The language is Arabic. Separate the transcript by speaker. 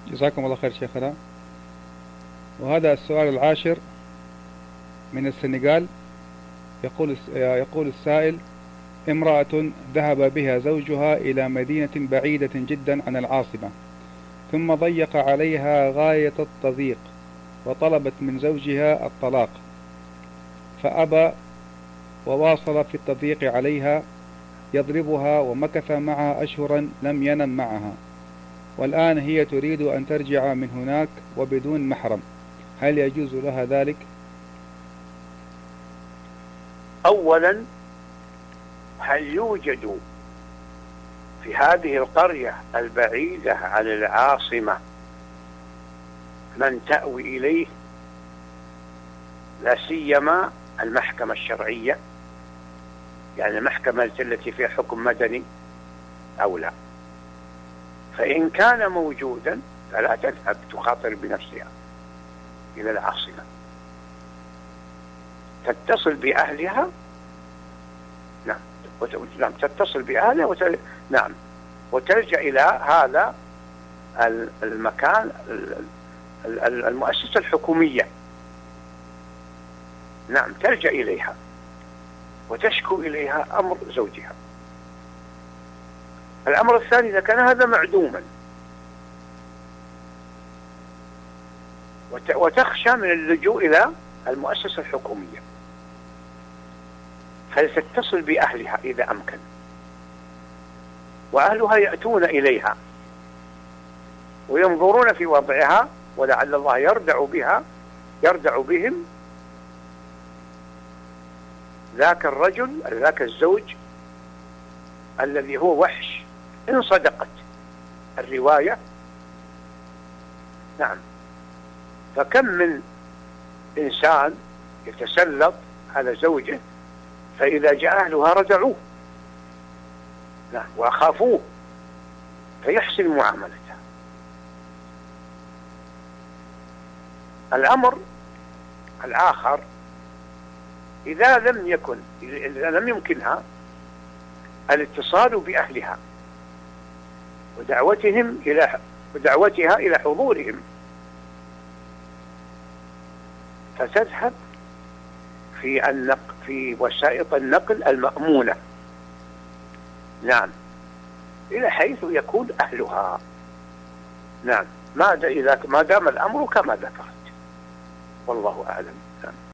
Speaker 1: جزاكم الله خير شيخنا. وهذا السؤال العاشر من السنغال. يقول السائل: امرأة ذهب بها زوجها إلى مدينة بعيدة جدا عن العاصمة، ثم ضيق عليها غاية التضييق، وطلبت من زوجها الطلاق، فأبى وواصل في التضييق عليها، يضربها، ومكث معها أشهرا لم ينم معها، والآن هي تريد أن ترجع من هناك وبدون محرم، هل يجوز لها ذلك؟
Speaker 2: أولا، هل يوجد في هذه القرية البعيدة عن العاصمة من تأوي إليه، لا سيما المحكمة الشرعية، يعني المحكمة التي فيها حكم مدني أو لا؟ فإن كان موجودا فلا تذهب تخاطر بنفسها إلى العاصمة، تتصل بأهلها. نعم، تتصل بأهلها نعم، وترجع إلى هذا المكان، المؤسسة الحكومية. نعم، ترجع إليها وتشكو إليها أمر زوجها. الأمر الثاني، إذا كان هذا معدوما وتخشى من اللجوء إلى المؤسسة الحكومية، فلتتصل بأهلها إذا أمكن، وأهلها يأتون إليها وينظرون في وضعها، ولعل الله يردع بهم ذاك الرجل، ذاك الزوج الذي هو وحش، إن صدقت الرواية. نعم، فكم من إنسان يتسلط على زوجه، فإذا جاء أهلها ردعوه، نعم، وأخافوه، فيحسن معاملته. الأمر الآخر، إذا لم يمكنها الاتصال بأهلها ودعوتها إلى حضورهم، فتذهب في وسائط النقل المأمونة، نعم، إلى حيث يكون أهلها. نعم، ما دام الأمر كما ذكرت، والله أعلم. نعم.